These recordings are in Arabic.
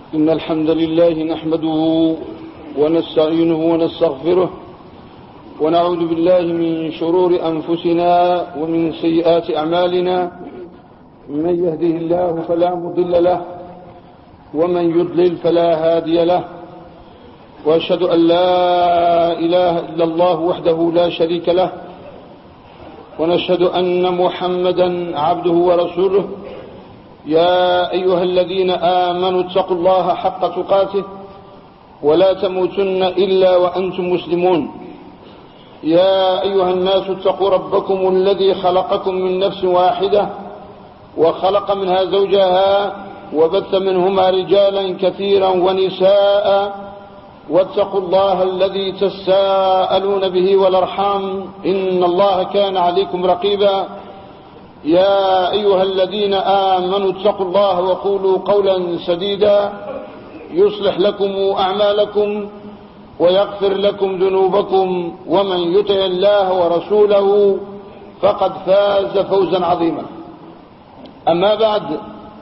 إن الحمد لله نحمده ونستعينه ونستغفره ونعوذ بالله من شرور أنفسنا ومن سيئات أعمالنا. من يهده الله فلا مضل له ومن يضلل فلا هادي له، وأشهد أن لا إله إلا الله وحده لا شريك له، ونشهد أن محمدا عبده ورسوله. يا أيها الذين آمنوا اتقوا الله حق تقاته ولا تموتن إلا وأنتم مسلمون. يا أيها الناس اتقوا ربكم الذي خلقكم من نفس واحدة وخلق منها زوجها وبث منهما رجالا كثيرا ونساء، واتقوا الله الذي تساءلون به والأرحام إن الله كان عليكم رقيبا. يا أيها الذين آمنوا اتقوا الله وقولوا قولا سديدا يصلح لكم أعمالكم ويغفر لكم ذنوبكم، ومن يطع الله ورسوله فقد فاز فوزا عظيما. أما بعد،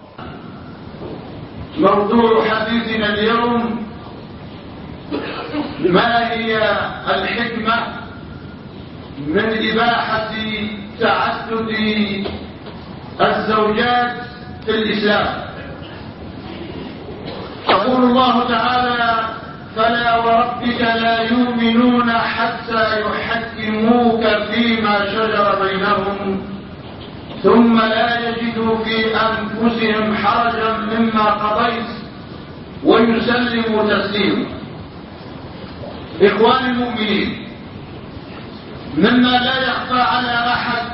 موضوع حديثنا اليوم: ما هي الحكمة من إباحة تعدد الزوجات في الإسلام؟ يقول الله تعالى: فلا وربك لا يؤمنون حتى يحكموك فيما شجر بينهم ثم لا يجدوا في أنفسهم حرجا مما قضيت ويسلموا تسليما. إخواني المؤمنين، مما لا يخفى على أحد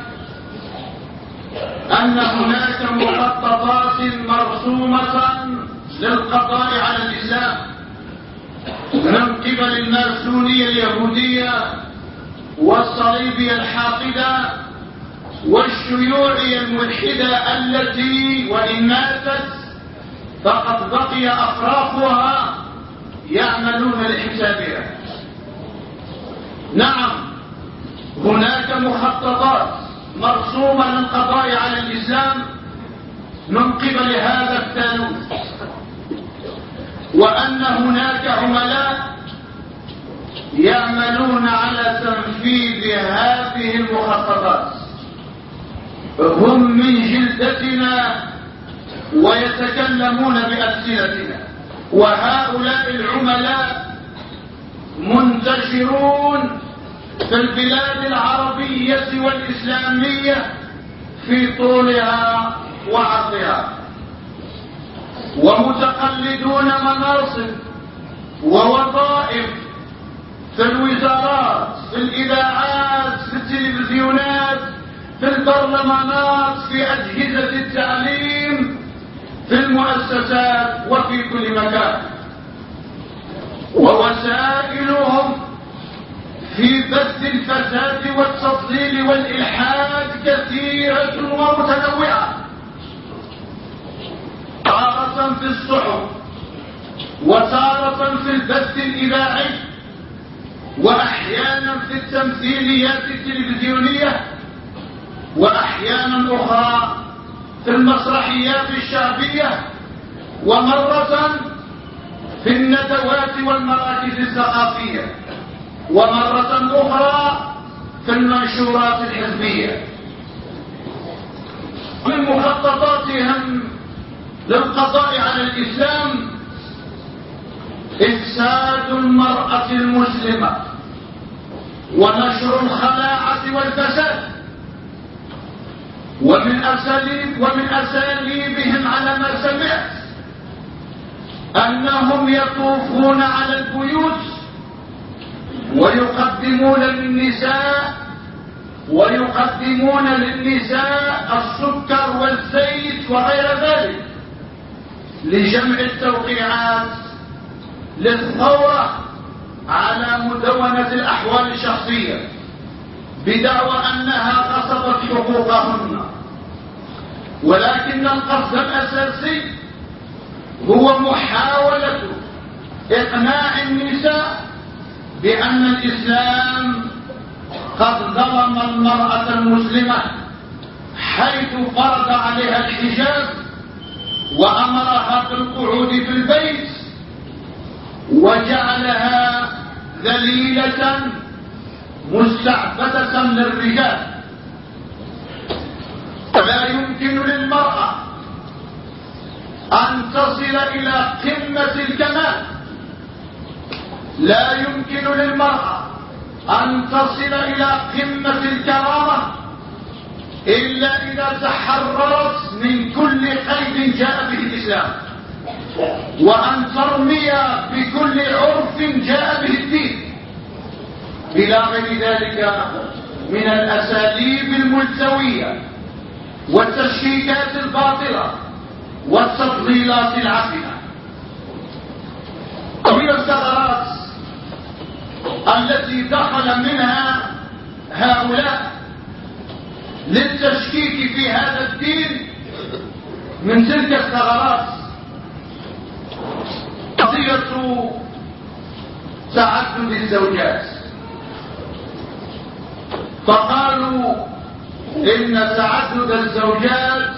أن هناك مخططات مرسومة للقضاء على الإسلام من قبل الماسونية اليهودية والصليبية الحاقدة والشيوعية الملحدة التي وإن ماتت فقد بقي أفراخها يعملون لحسابها. نعم، هناك مخططات مرسومة للقضاء على الإسلام من قبل هذا الثالوث، وأن هناك عملاء يعملون على تنفيذ هذه المخططات. هم من جلدتنا ويتكلمون بألسنتنا، وهؤلاء العملاء منتشرون في البلاد العربية والإسلامية في طولها وعرضها، ومتقلدون مناصب ووظائف في الوزارات، في الإذاعات، في التلفزيونات، في البرلمانات، في أجهزة التعليم، في المؤسسات، وفي كل مكان. ووسائلهم في بث الفساد والتضليل والإلحاد كثيرة ومتنوعة، تارة في الصحف وتارة في البث الإذاعي وأحيانا في التمثيليات التلفزيونية وأحيانا أخرى في المسرحيات الشعبية، ومرة في الندوات والمراكز الثقافية، ومرة أخرى في المنشورات الحزبية. من مخططاتهم للقضاء على الإسلام إفساد المرأة المسلمة ونشر الخلاعة والفساد. ومن أساليبهم على ما سمعت أنهم يطوفون على البيوت ويقدمون للنساء السكر والزيت وغير ذلك لجمع التوقيعات للثورة على مدونة الأحوال الشخصية، بدعوى أنها غصبت حقوقهن. ولكن القصد الأساسي هو محاولة إقناع النساء بأن الإسلام قد ظلم المرأة المسلمة حيث فرض عليها الحجاب وأمرها بالقعود في البيت وجعلها ذليلة مستعبدة للرجال. لا يمكن للمرأة أن تصل إلى قمة الكمال، لا يمكن للمرأة أن تصل إلى قمة الكرامة إلا إذا تحررت من كل قيد جاء به الإسلام، وأن ترمي بكل عرف جاء به الدين، إلى غير ذلك من الأساليب الملتوية والتشكيكات الباطلة والتضليلات العفنة. ومن الثغرات التي دخل منها هؤلاء للتشكيك في هذا الدين، من تلك الثغرات قضية تعدد الزوجات. فقالوا إن تعدد الزوجات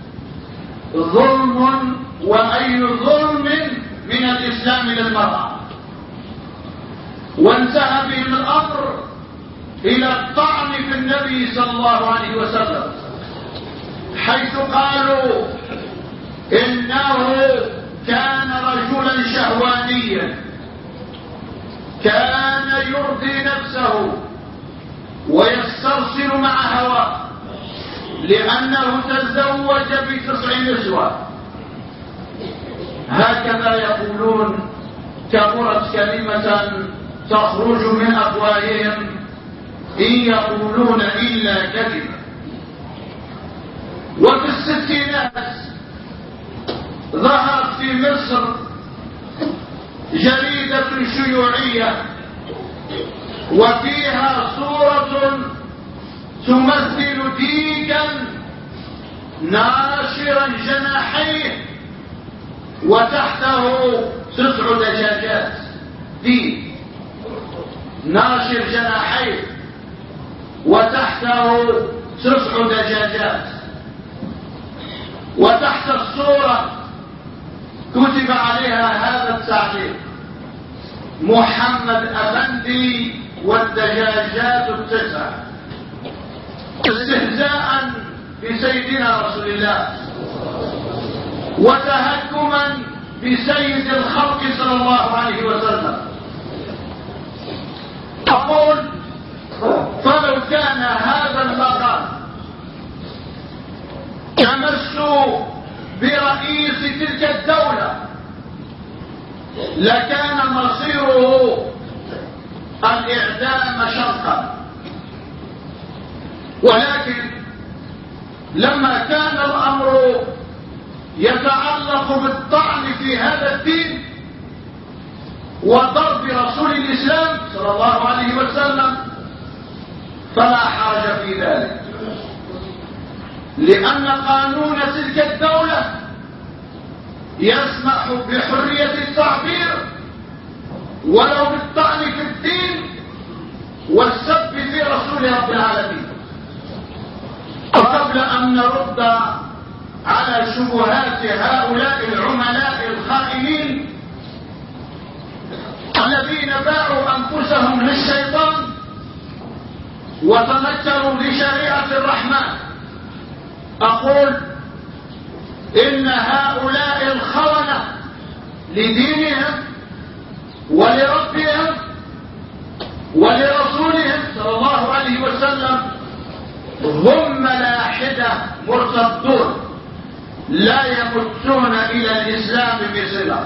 ظلم، وأي ظلم من الإسلام للمرأة. وانتهى بهم الأمر إلى الطعن في النبي صلى الله عليه وسلم، حيث قالوا إنه كان رجلا شهوانيا، كان يرضي نفسه ويسترسل مع هواه، لأنه تزوج ب9 نسوة. هكذا يقولون، كبرت كلمة تخرج من أفواههم إن يقولون إلا كذبا. وفي الستينات ظهرت في مصر جريدة شيوعية وفيها صورة تمثل ديكا ناشرا جناحيه وتحته 9 دجاجات. ديك ناشر جناحيه وتحته 9 دجاجات، وتحت الصورة كتب عليها هذا التعليق: محمد أفندي والدجاجات 9، استهزاء بسيدنا رسول الله وتهكما بسيد الخلق صلى الله عليه وسلم. أقول فلو كان هذا المقام يمس برئيس تلك الدولة لكان مصيره الإعدام شرقا، ولكن لما كان الأمر يتعلق بالطعن في هذا الدين وضرب رسول الإسلام صلى الله عليه وسلم فلا حرج في ذلك، لأن قانون تلك الدولة يسمح بحرية التعبير ولو بالطعن في الدين والسب في رسول رب العالمين. قبل أن نرد على شبهات هؤلاء العملاء الخائنين الذين باعوا أنفسهم للشيطان وتنكروا لشريعة الرحمن، أقول إن هؤلاء الخونة لدينهم ولربهم ولرسولهم صلى الله عليه وسلم هم ملاحدة مرتدون لا يمتون إلى الإسلام بصلة،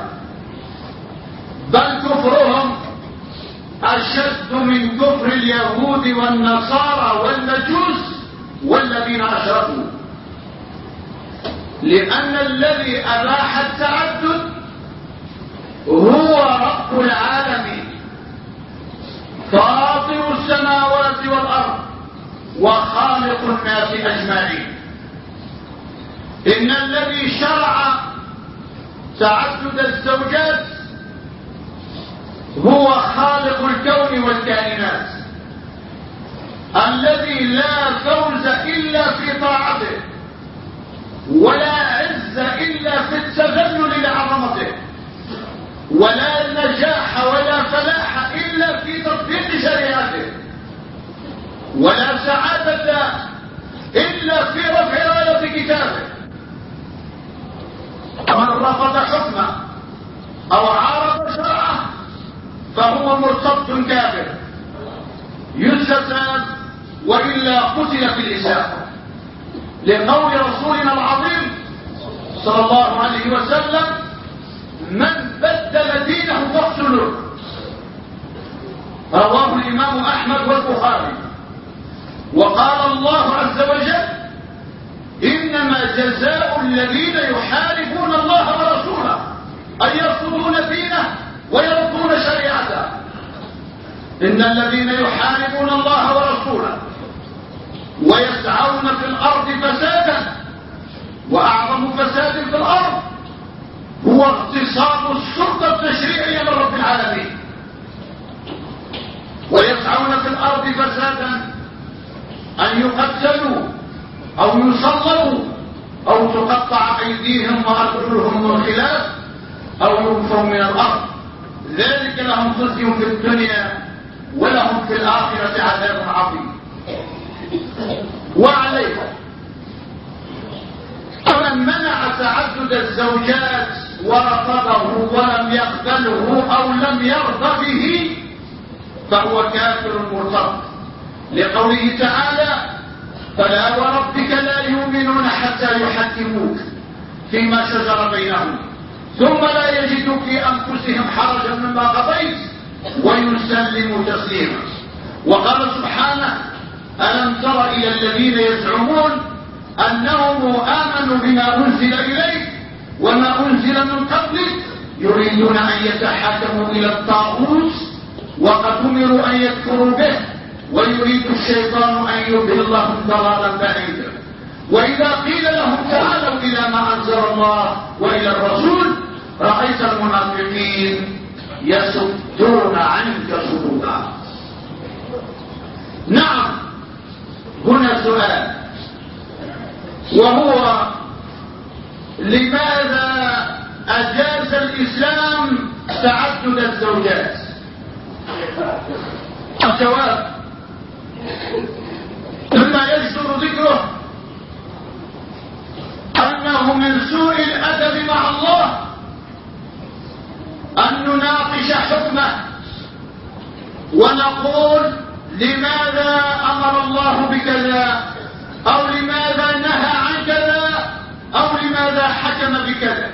بل كفرهم أشد من كفر اليهود والنصارى والمجوس والذين أشركوا، لأن الذي أباح التعدد هو رب العالمين فاطر السماوات والأرض وخالق الناس أجمعين. إن الذي شرع تعدد الزوجات هو خالق الكون والكائنات الذي لا فوز إلا في طاعته ولا عز إلا في ولا نجاح ولا فلاح إلا في تطبيق شريعته، ولا سعادة إلا في رفع راية كتابه. من رفض حكمه أو عارض شرعه فهو مرتد كافر، يستتاب وإلا قتل في الإسلام، لقول رسولنا العظيم صلى الله عليه وسلم: من بدل دينه فاقتلوه. رواه الإمام أحمد والبخاري. وقال الله عز وجل: إنما جزاء الذين يحاربون الله ورسوله أن يرفضون دينه ويردون شريعته. إن الذين يحاربون الله ورسوله ويسعون في الأرض فسادا، وأعظم فساد في الأرض هو اغتصاب السلطة التشريعية من رب العالمين. ويسعون في الأرض فسادا أن يقتلوا أو يصلبوا أو تقطع أيديهم وأرجلهم من خلاف أو ينفوا من الأرض، ذلك لهم خزي في الدنيا ولهم في الآخرة عذاب عظيم. وعليه من منع تعدد الزوجات ورفضه ولم يقبله أو لم يرضى به فهو كافر مرتد، لقوله تعالى: فلا وربك لا يؤمنون حتى يحكموك فيما شجر بينهم ثم لا يجدوا في أنفسهم حرجا مما قضيت ويسلموا تسليما. وقال سبحانه: ألم تر إلى الذين يزعمون أنهم آمنوا بما أنزل إليك وما أنزل من قبلك يريدون أن يتحاكموا إلى الطاغوت وقد أمروا أن يكفروا به ويريد الشيطان أن يضلهم ضلالا بعيدا. وإذا قيل لهم تعالوا إلى ما أنزل الله وإلى الرسول رأيت المنافقين يصدون عنك صدودا. نعم، هنا سؤال، وهو: لماذا أجاز الإسلام تعدد الزوجات؟ الجواب: مما يجدر ذكره أنه من سوء الأدب مع الله أن نناقش حكمه ونقول: لماذا أمر الله بكذا، أو لماذا نهى عن كذا، أو لماذا حكم بكذا؟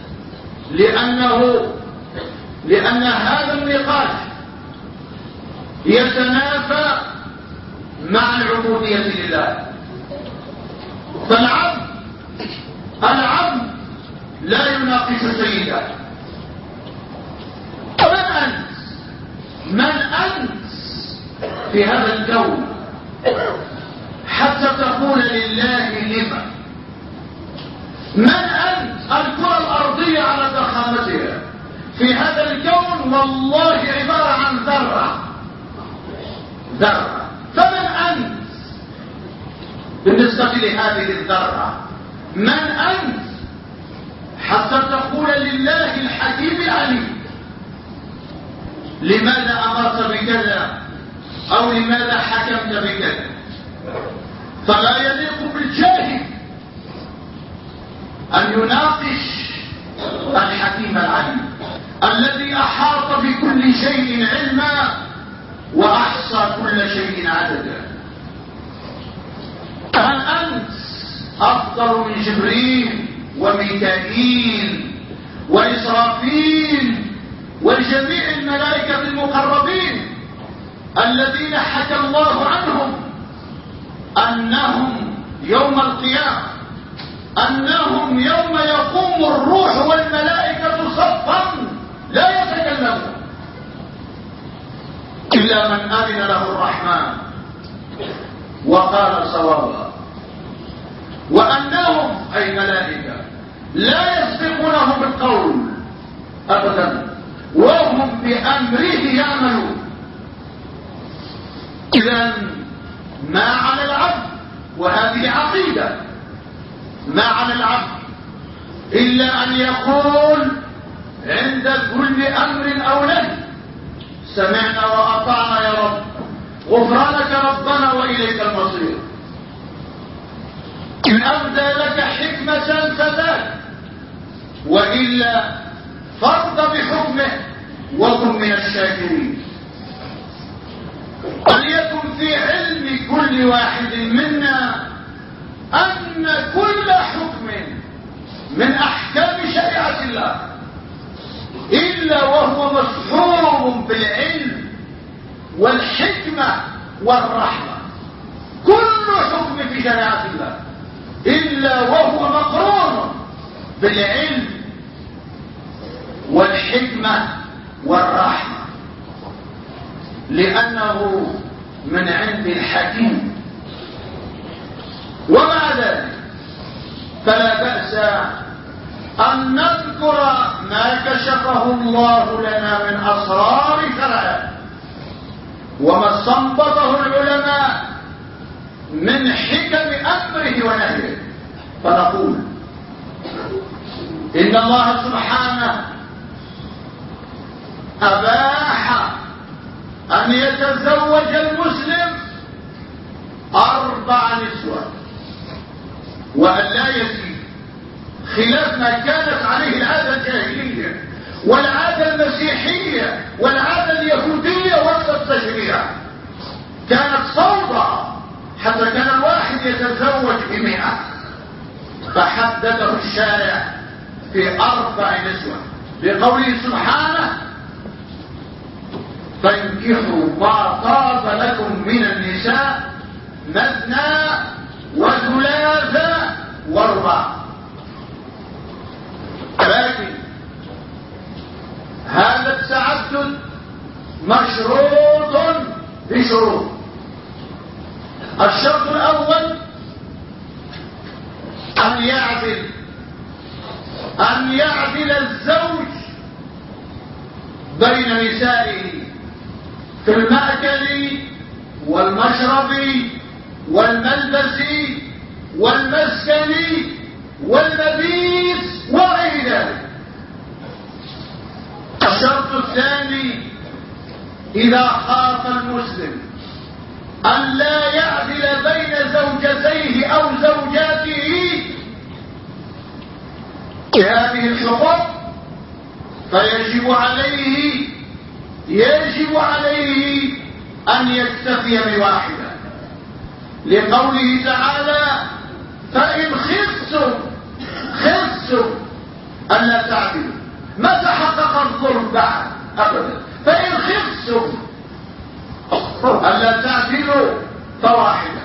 لأن هذا النقاش يتنافى مع العبودية لله. فالعبد لا يناقش سيده. من أنت في هذا الكون حتى تقول لله لما؟ من أنت؟ الكرة الأرضية على ضخامتها في هذا الكون والله عبارة عن ذرة. فمن أنت بالنسبة لهذه الذرة؟ من أنت حتى تقول لله الحكيم العليم لماذا أمرت بكذا أو لماذا حكمت بكذا؟ فلا يليق بالجاهل أن يناقش الحكيم العليم الذي أحاط بكل شيء علما وأحصى كل شيء عددا. هل أنت أفضل من جبريل وميكائيل وإسرافيل وجميع الملائكة المقربين الذين حكى الله عنهم أنهم يوم القيامة أنهم يوم يقوم الروح والملائكة صفا لا يتكلمون إلا من أذن له الرحمن وقال صوابا، وأنهم أي ملائكة لا يسبقونه بالقول أبدا وهم بأمره يعملون. إذن ما على العبد، وهذه عقيدة، ما على العبد إلا أن يقول عند كل أمر أو نهي سمعنا وأطعنا يا رب، غفرانك ربنا وإليك المصير. إن أبدى لك حكمة فذاك، وإلا فرض بحكمه وكن من الشاكرين. وليكن في علم كل واحد منا أن كل حكم من أحكام شريعة الله إلا وهو مصحوب بالعلم والحكمة والرحمة. كل حكم في شريعة الله إلا وهو مقرون بالعلم والحكمة والرحمة، لأنه من عند الحكيم. ومع ذلك فلا بأس أن نذكر ما كشفه الله لنا من أسرار شرعه وما استنبطه العلماء من حكم أمره ونهيه، فنقول إن الله سبحانه أباح أن يتزوج المسلم 4 نسوة وأن لا يزيد، خلاف ما كانت عليه العادة الجاهلية والعادة المسيحية والعادة اليهودية وقت التشريع. كانت صوبة حتى كان الواحد يتزوج ب100، فحدده الشارع في 4 نسوة بقوله سبحانه فانكحوا ما طاب لكم من النساء مثنى وثلاث ورباع. لكن هذا التعدد مشروط بشروط. الشرط الأول أن يعدل الزوج بين نسائه في المأكل والمشرب والملبس والمسكن والمبيت وغير ذلك. الشرط الثاني إذا خاف المسلم أن لا يعدل بين زوجتيه أو زوجاته بهذه الحقوق فيجب عليه أن يكتفي بواحدة، لقوله تعالى فإن خفتم ألا تعدلوا. ما تحقق الظلم بعد أبدا، فإن خفتم ألا تعدلوا فواحدة.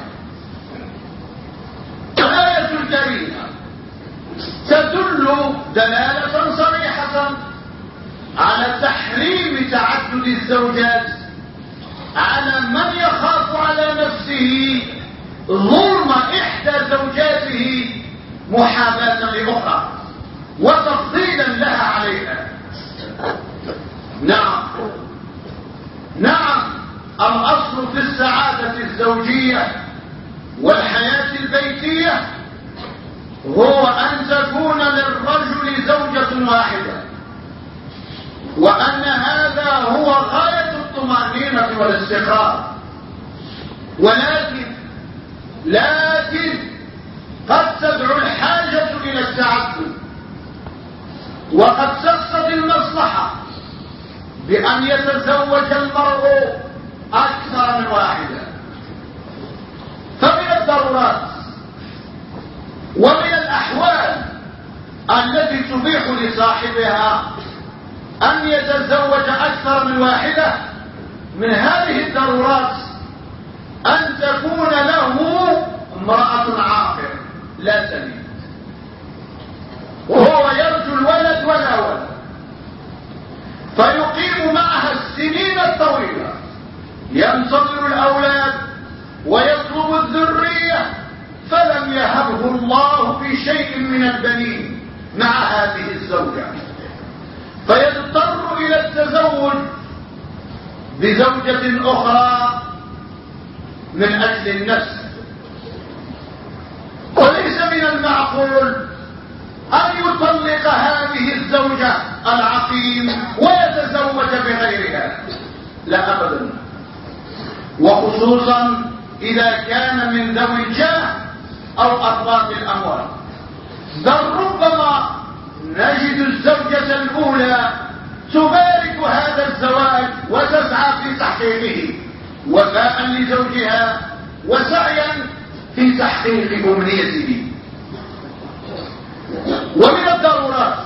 الآية الكريمة تدل دلالة صريحة على تحريم تعدد الزوجات على من يخاف على نفسه ظلم إحدى زوجاته محاباة لأخرى وتفضيلا لها عليها. نعم الأصل في السعادة الزوجية والحياة البيتية هو أن تكون للرجل زوجة واحدة، وأن هذا هو غاية الطمأنينة والاستقرار. لكن قد تدعو الحاجة إلى التعدد، وقد تقتضي المصلحة بأن يتزوج المرء أكثر من واحدة. فمن الضرورات ومن الأحوال التي تبيح لصاحبها أن يتزوج أكثر من واحدة، من هذه الضرورات أن تكون له امرأة عاقر لا تلد، وهو يرجو الولد ولا ولد، فيقيم معها السنين الطويلة ينتظر الأولاد ويطلب الذرية، فلم يهبه الله في شيء من البنين مع هذه الزوجة، فيضطر إلى التزوج بزوجة أخرى من أجل النسل. وليس من المعقول أن يطلق هذه الزوجة العقل عقيم ويتزوج بغيرها، لا أبدا، وخصوصا إذا كان من ذوي الجاه أو أرباب الأموال. بل ربما نجد الزوجة الأولى تبارك هذا الزواج وتسعى في تحقيقه وفاء لزوجها وسعيا في تحقيق أمنيته. ومن الضرورات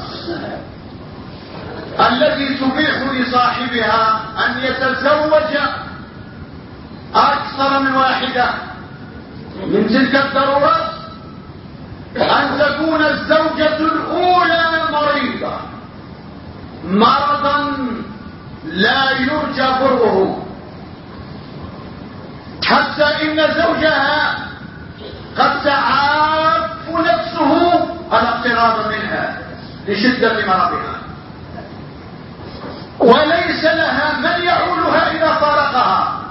التي تبيح لصاحبها أن يتزوج أكثر من واحدة، من تلك الضرورات أن تكون الزوجة الأولى مريضة مرضا لا يرجى بره، حتى إن زوجها قد تعاف نفسه الاقتراب منها لشدة مرضها، وليس لها من يعولها إذا فارقها.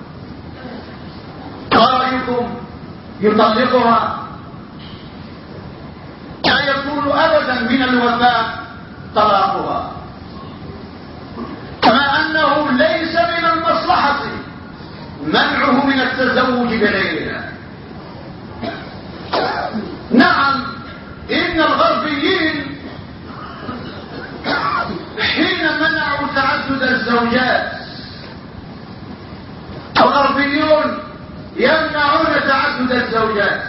رأيكم يطلقها؟ لا يكون أبدا من الوفاء طلاقها، كما أنه ليس من المصلحة منعه من التزوج بغيرها. نعم، إن الغربيين حين منعوا تعدد الزوجات، الغربيون يمنعون تعدد الزوجات،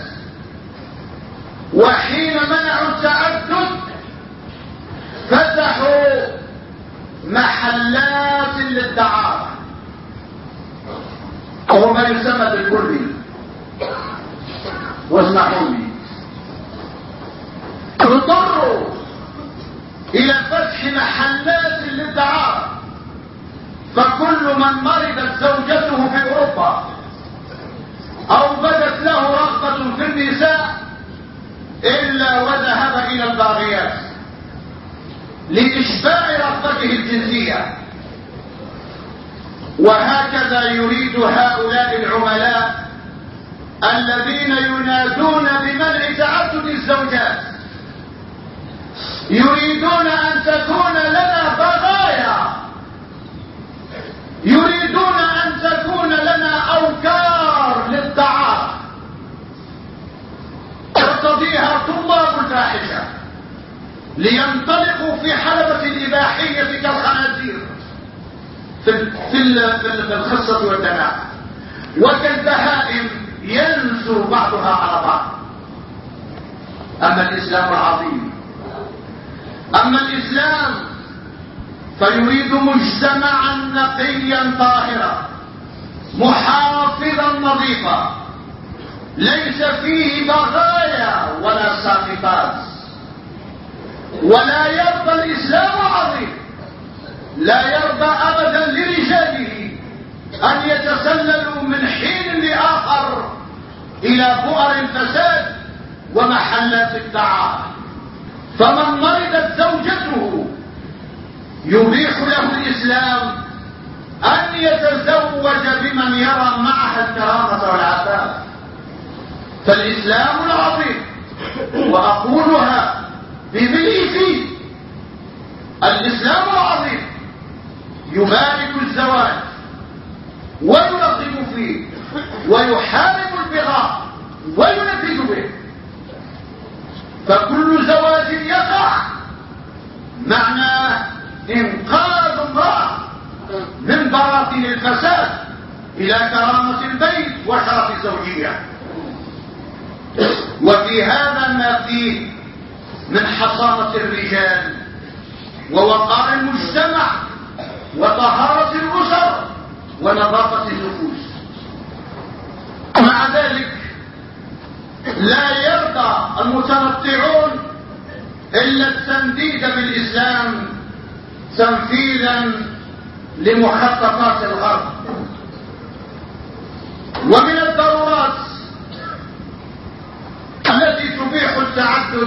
وحين منعوا التعدد فتحوا محلات للدعارة وهو ما يسمى بالكلي. واسمحوا لي، اضطروا إلى فتح محلات للدعارة، فكل من مرضت زوجته في أوروبا أو بدت له رغبة في النساء إلا وذهب إلى الباغيات لإشباع رغبته الجنسية. وهكذا يريد هؤلاء العملاء الذين ينادون بمنع تعدد الزوجات، يريدون أن تكون لنا بغايا، يريدون أن تكون لنا أوكار للدعارة يرتضيها طلاب الفاحشة لينطلقوا في حلبة الإباحية كالخنازير في الخصة والدماء، وكالبهائم ينزو بعضها على بعض. أما الإسلام العظيم، أما الإسلام فيريد مجتمعا نقيا طاهرا محافظا نظيفا ليس فيه بغايا ولا ساقطات. ولا يرضى الإسلام العظيم، لا يرضى أبدا لرجاله أن يتسللوا من حين لآخر إلى بؤر الفساد ومحلات الدعارة. فمن مرضت زوجته يبيح له الإسلام أن يتزوج بمن يرى معها الكرامة والعفاف. فالإسلام العظيم، وأقولها بملء، الإسلام العظيم يبارك الزواج ويرغب فيه ويحارب البغاء وينفذ به. فكل زواج يقع معناه إنقاذ امرأة من براثن الفساد إلى كرامة البيت وشرف الزوجية. وفي هذا ما فيه من حصانة الرجال ووقار المجتمع وطهارة الأسر ونظافة النفوس. مع ذلك لا يرضى المتنطعون إلا التنديد بالإسلام تنفيذا لمخططات الغرب. ومن الضرورات التي تبيح التعدد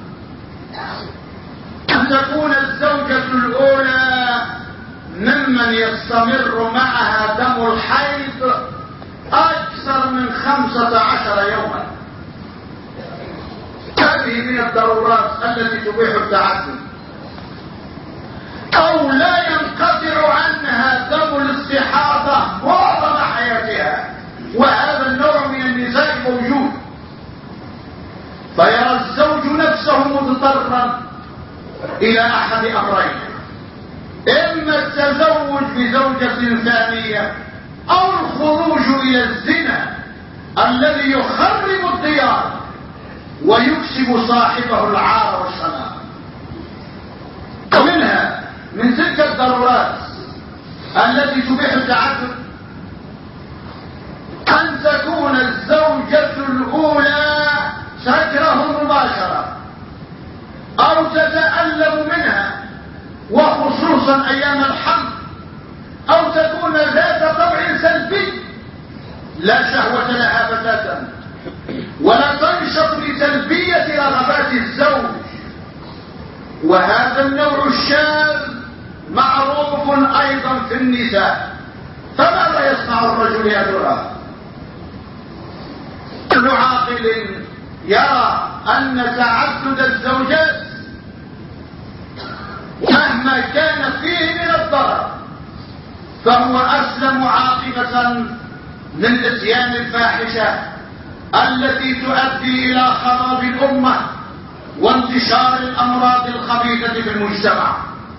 أن تكون الزوجة الأولى ممن يستمر معها دم الحيض أكثر من 15 يوما. هذه من الضرورات التي تبيح التعدد. أو لا ينقطع عنها دم الاستحاضة معظم حياتها، وهذا النوع من النساء موجود. فيرى الزوج نفسه مضطرا إلى أحد أمرين: إما التزوج بزوجة ثانية أو الخروج إلى الزنا الذي يخرب الديار ويكسب صاحبه العار والسلام. ومنها من تلك الضرورات التي تبيح التعدد أن تكون الزوجة الأولى تكره مباشرة أو تتألم منها، وخصوصا أيام الحمل، أو تكون ذات طبع سلبي لا شهوة لها بتاتا ولا تنشط لتلبية رغبات الزوج. وهذا النوع الشاذ معروف أيضا في النساء. فماذا يصنع الرجل يا ترى؟ كل عاقل يرى أن تعدد الزوجات مهما كان فيه من الضرر فهو أسلم عاقبة من إتيان الفاحشة التي تؤدي إلى خراب الأمة وانتشار الأمراض الخبيثة في المجتمع.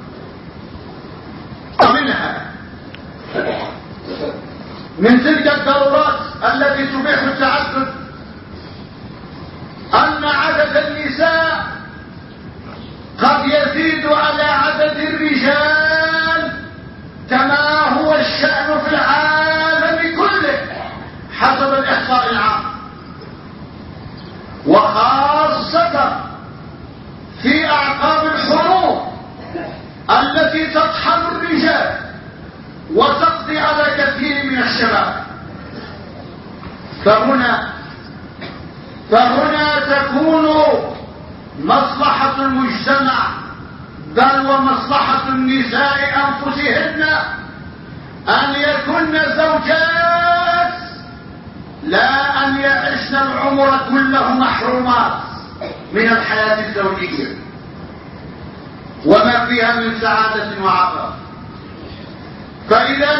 ومنها من تلك الضرورات التي تبيح التعدد أن عدد النساء قد يزيد على عدد الرجال كما هو الشأن في العالم كله حسب الإحصاء العام، وخاصة في أعقاب الحروب التي تطحن الرجال وتقضي على كثير من الشباب. فهنا تكون مصلحة المجتمع بل ومصلحة النساء أنفسهن أن يكن زوجات لا أن يعشن العمر كله محرومات من الحياة الزوجية وما فيها من سعادة وعطاء. فإذا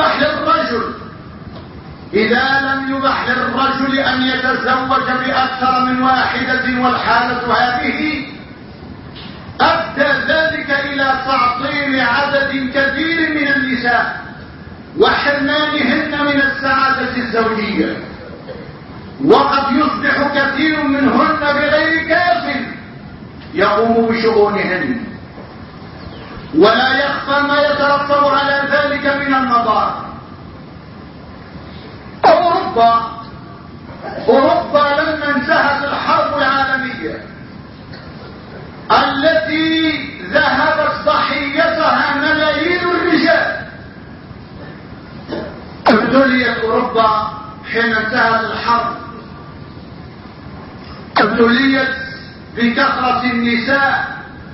لم يبح للرجل أن يتزوج بأكثر من واحدة والحالة هذه أدى ذلك إلى تعطيل عدد كثير من النساء وحرمانهن من السعادة الزوجية، وقد يصبح كثير منهن بغير كاف يقوم بشؤونهن، ولا يخفى ما يترتب على ذلك من المضار. أوروبا لما انتهت الحرب العالمية التي ذهبت ضحيتها ملايين الرجال، ابتليت أوروبا حين انتهت الحرب، ابتليت بكثرة النساء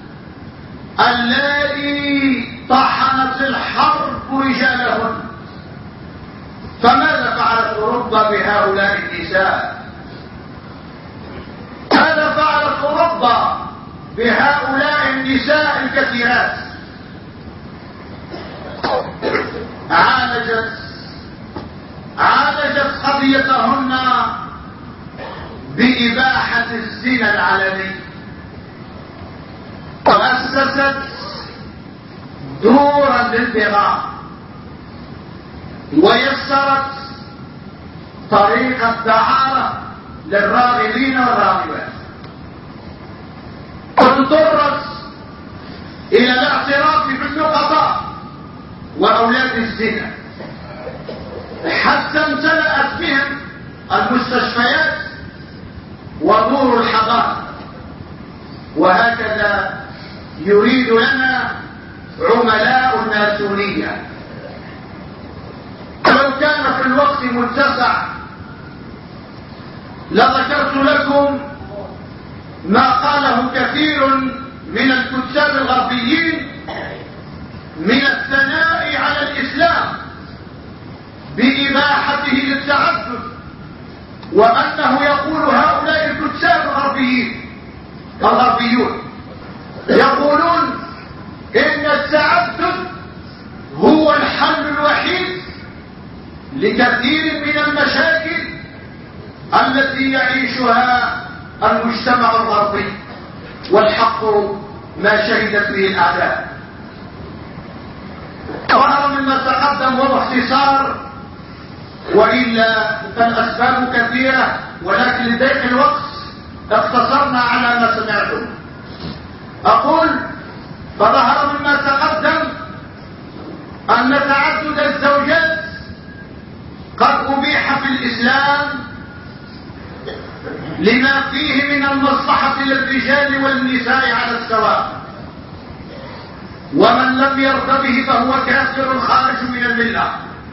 اللاتي طحنت الحرب رجالهن. فماذا فعلت أوروبا بهؤلاء النساء؟ ماذا فعلت أوروبا بهؤلاء النساء الكثيرات؟ عالجت قضيتهن بإباحة الزنا العلني، وأسست دورا للبغاء، ويسرت طريق الدعارة للراغبين والراغبات، واضطرت إلى الاعتراف بالنقطاء وأولاد الزنا حتى امتلأت بهم المستشفيات ودور الحضانة. وهكذا يريد لنا عملاء الناسونية. لو كان في الوقت متسع لذكرت لكم ما قاله كثير من الكتاب الغربيين من الثناء على الإسلام بإباحته للتعدد، وأنه يقول هؤلاء الكتاب الغربيون يقولون إن التعدد لكثير من المشاكل التي يعيشها المجتمع الغربي، والحق ما شهدت به الأعداء. ظهر مما تقدم وباختصار، وإلا فالأسباب كثيرة، ولكن لضيق الوقت اقتصرنا على ما سمعتم. أقول فظهر مما تقدم أن تعدد الزوجات قد أبيح في الإسلام لما فيه من المصلحة للرجال والنساء على السواء، ومن لم يرض به فهو كافر خارج من الملة.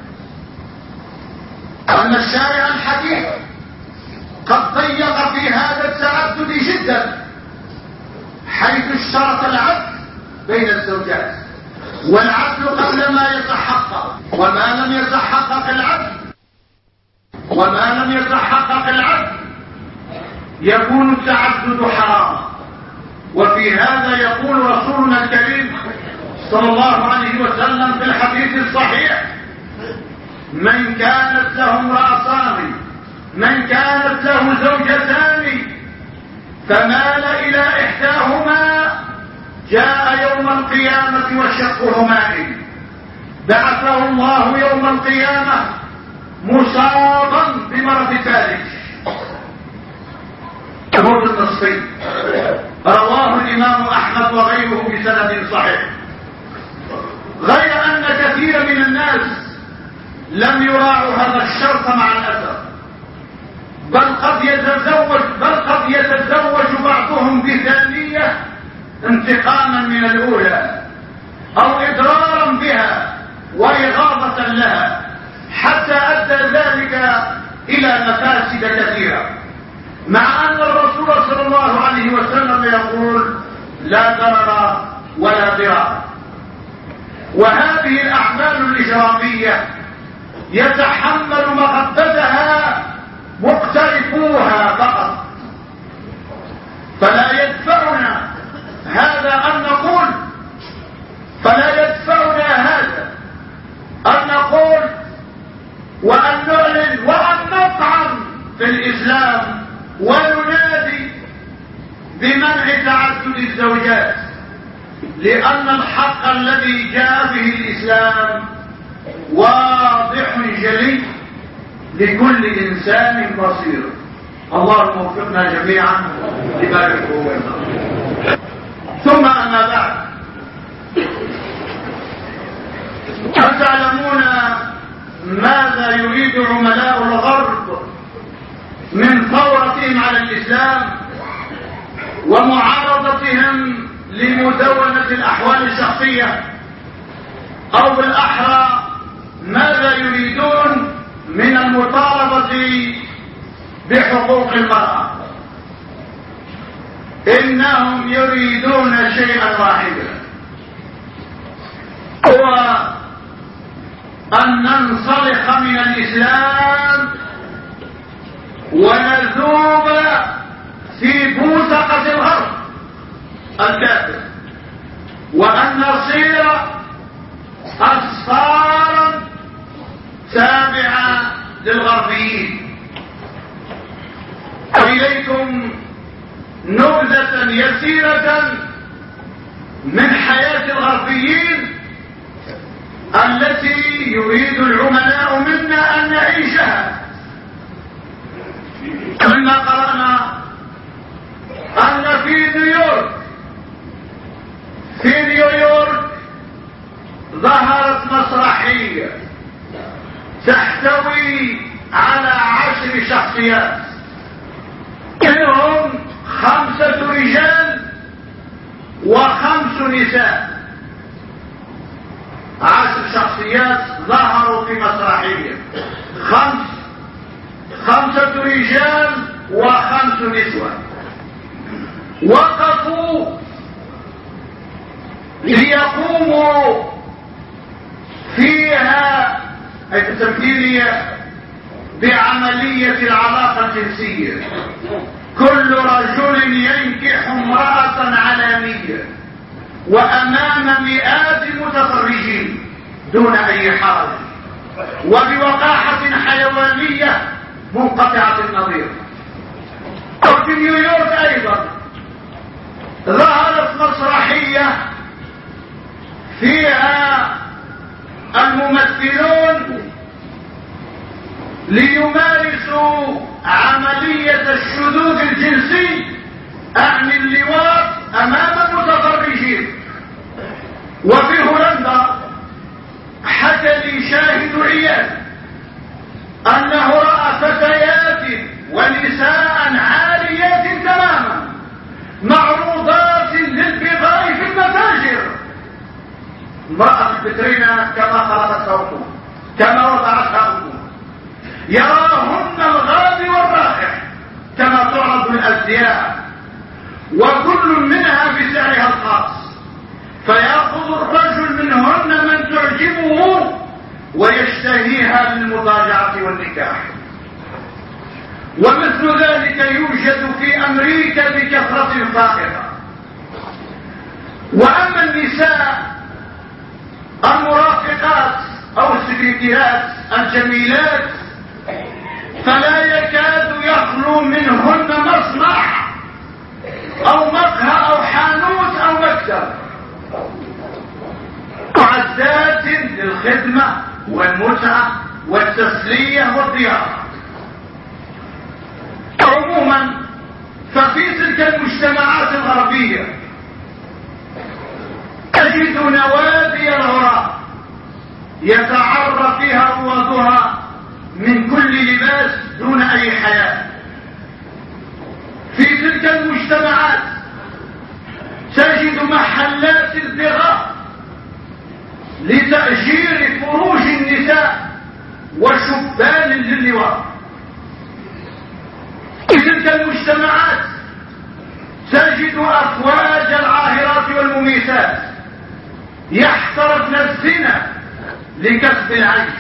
أن الشارع الحكيم قد ضيق في هذا التعدد جدا، حيث اشترط العدل بين الزوجات، والعدل قبل ما يتحقق، وما لم يتحقق العدل يكون التعدد حراما. وفي هذا يقول رسولنا الكريم صلى الله عليه وسلم في الحديث الصحيح: من كانت له امرأتان، من كانت له زوجتان فمال إلى إحداهما جاء يوم القيامة وشقه مائل، بعثه الله يوم القيامة مصابا بمرض فالج موت النصفي. رواه الإمام أحمد وغيره بسند صحيح. غير أن كثير من الناس لم يراعوا هذا الشرط مع الأسف، بل قد يتزوج بعضهم بثانية انتقاما من الأولى، أو إضرارا بها وإغاظة لها، حتى أدى ذلك إلى مفاسد كثيرة، مع أن الرسول صلى الله عليه وسلم يقول: لا ضرر ولا ضرار. وهذه الأعمال الإجرامية يتحمل مغبتها مقترفوها فقط، فلا يدفعنا هذا أن نقول وأن نعلن وأن نطعن في الإسلام وننادي بمنع تعدد الزوجات، لأن الحق الذي جاء به الإسلام واضح جلي لكل إنسان بصير. اللهم وفقنا جميعا لما يحب ويرضى. ثم أما بعد، أتعلمون ماذا يريد عملاء الغرب من ثورتهم على الإسلام ومعارضتهم لمدونة الأحوال الشخصية؟ أو بالأحرى ماذا يريدون من المطالبة بحقوق المرأة؟ إنهم يريدون شيئا واحدا، هو أن ننسلخ من الإسلام ونذوب في بوثقة الغرب الكافر، وأن نصير أسفارا تابعة للغربيين. إليكم نبذة يسيرة من حياة الغربيين التي يريد العملاء منا أن نعيشها. مما قرأنا أن في نيويورك ظهرت مسرحية تحتوي على 10 شخصيات، منهم 5 رجال و5 نساء. 10 شخصيات ظهروا في مسرحية، 5 رجال و5 نسوة، وقفوا ليقوموا فيها التمثيلية بعملية العلاقة الجنسية. كل رجل ينكح امرأة علانية وأمام مئات متفرجين دون أي حرج. وبوقاحة حيوانية منقطعة النظير. وفي نيويورك أيضا ظهرت مسرحية فيها الممثلون ليمارسوا عملية الشذوذ الجنسي عن اللواط أمام المتفرجين. وفي هولندا حكى لي شاهد عيان أنه رأى فتيات ونساء عاريات تماما معروضات للبغاء في المتاجر. امرأة البترينة كما خلقتها أمه كما وضعتها أمه، يراهن الغالي والراقح كما تعرض الأزياء، وكل منها بسعرها الخاص، فيأخذ الرجل منهن من تعجبه ويشتهيها للمضاجعة والنكاح. ومثل ذلك يوجد في أمريكا بكثرة فائقة. وأما النساء المرافقات أو السكرتيرات الجميلات فلا يكاد يخلو منهن مصنع أو مقهى أو حانوت أو مكتب، معدات للخدمة والمتعة والتسلية والضيافة. عموما ففي تلك المجتمعات الغربية تجد نوادي العراة يتعرى فيها روادها من كل لباس دون أي حياة. في تلك المجتمعات تجد محلات البغاء لتأجير فروج النساء وشبان للواط. في تلك المجتمعات تجد أفواج العاهرات والمميتات يحترفن الزنا لكسب العيش.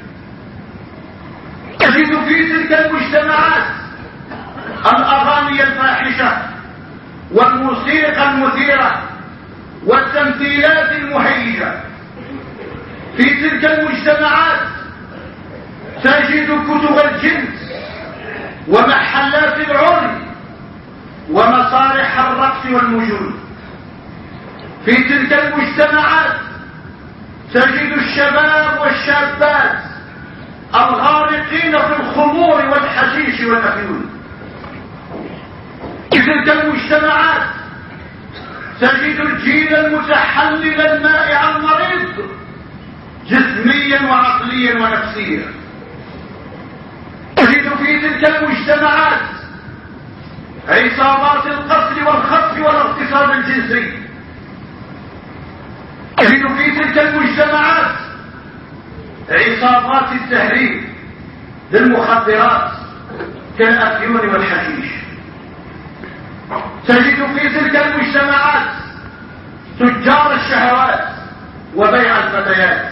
تجد في تلك المجتمعات الأغاني الفاحشة والموسيقى المثيرة والتمثيلات المهيجة. في تلك المجتمعات تجد كتب الجنس ومحلات العري ومسارح الرقص والمجون. في تلك المجتمعات تجد الشباب والشابات الغارقين في الخمور والحشيش والأفيون. في تلك المجتمعات تجد الجيل المتحلل المائع المريض جسميا وعقليا ونفسيا. تجد في تلك المجتمعات عصابات القتل والخطف والاغتصاب الجنسي. تجد في تلك المجتمعات عصابات التهريب للمخدرات كالأفيون والحشيش. تجد في تلك المجتمعات تجار الشهوات وبيع الفتيات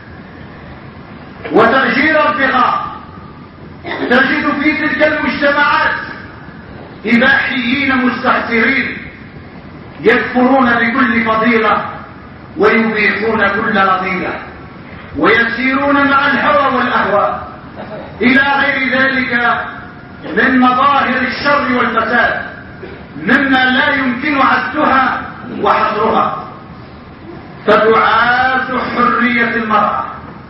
وتأجير البغاء. تجد في تلك المجتمعات إباحيين مستهترين يكفرون بكل فضيلة ويبيحون كل رذيلة ويسيرون مع الهوى والأهواء إلى غير ذلك من مظاهر الشر والفساد مما لا يمكن عدها وحصرها. فدعاة حرية المرأة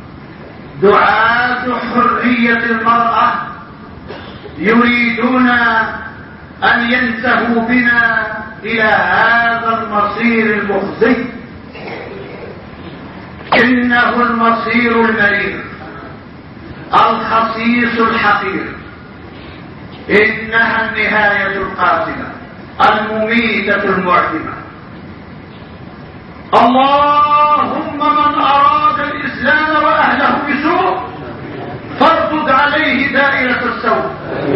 يريدون أن ينتهوا بنا إلى هذا المصير المخزي. إنه المصير المرير الخسيس الحقير. إنها النهاية القاتلة المميتة المعدمة. اللهم من أراد الإسلام وأهله بسوء فارصد عليه دائرة السوء.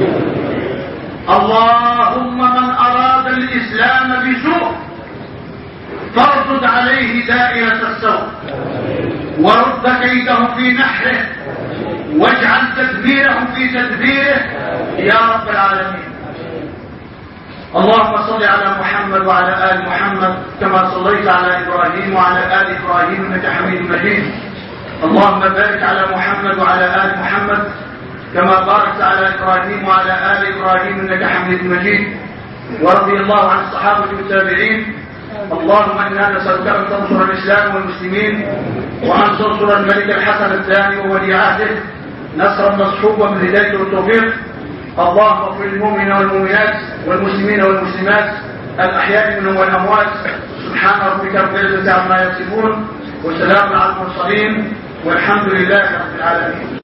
اللهم من أراد الإسلام بسوء فارصد عليه دائرة السوء ورد كيده في نحره واجعل تدبيره في تدبيره يا رب العالمين. اللهم صل على محمد وعلى آل محمد كما صليت على إبراهيم وعلى آل إبراهيم إنك حميد مجيد. اللهم بارك على محمد وعلى آل محمد كما باركت على إبراهيم وعلى آل إبراهيم إنك حميد مجيد. ورضي الله عن الصحابة والتابعين. اللهم إنا نسألك أن تنصر الإسلام والمسلمين وأن تنصر الملك الحسن الثاني وولي عهده نصرا مصحوبا بالهداية والتوفيق. اللهم اغفر للمؤمنين والمؤمنات والمسلمين والمسلمات الأحياء منهم والأموات. سبحان ربك رب العزة عما يصفون وسلام على المرسلين والحمد لله رب العالمين.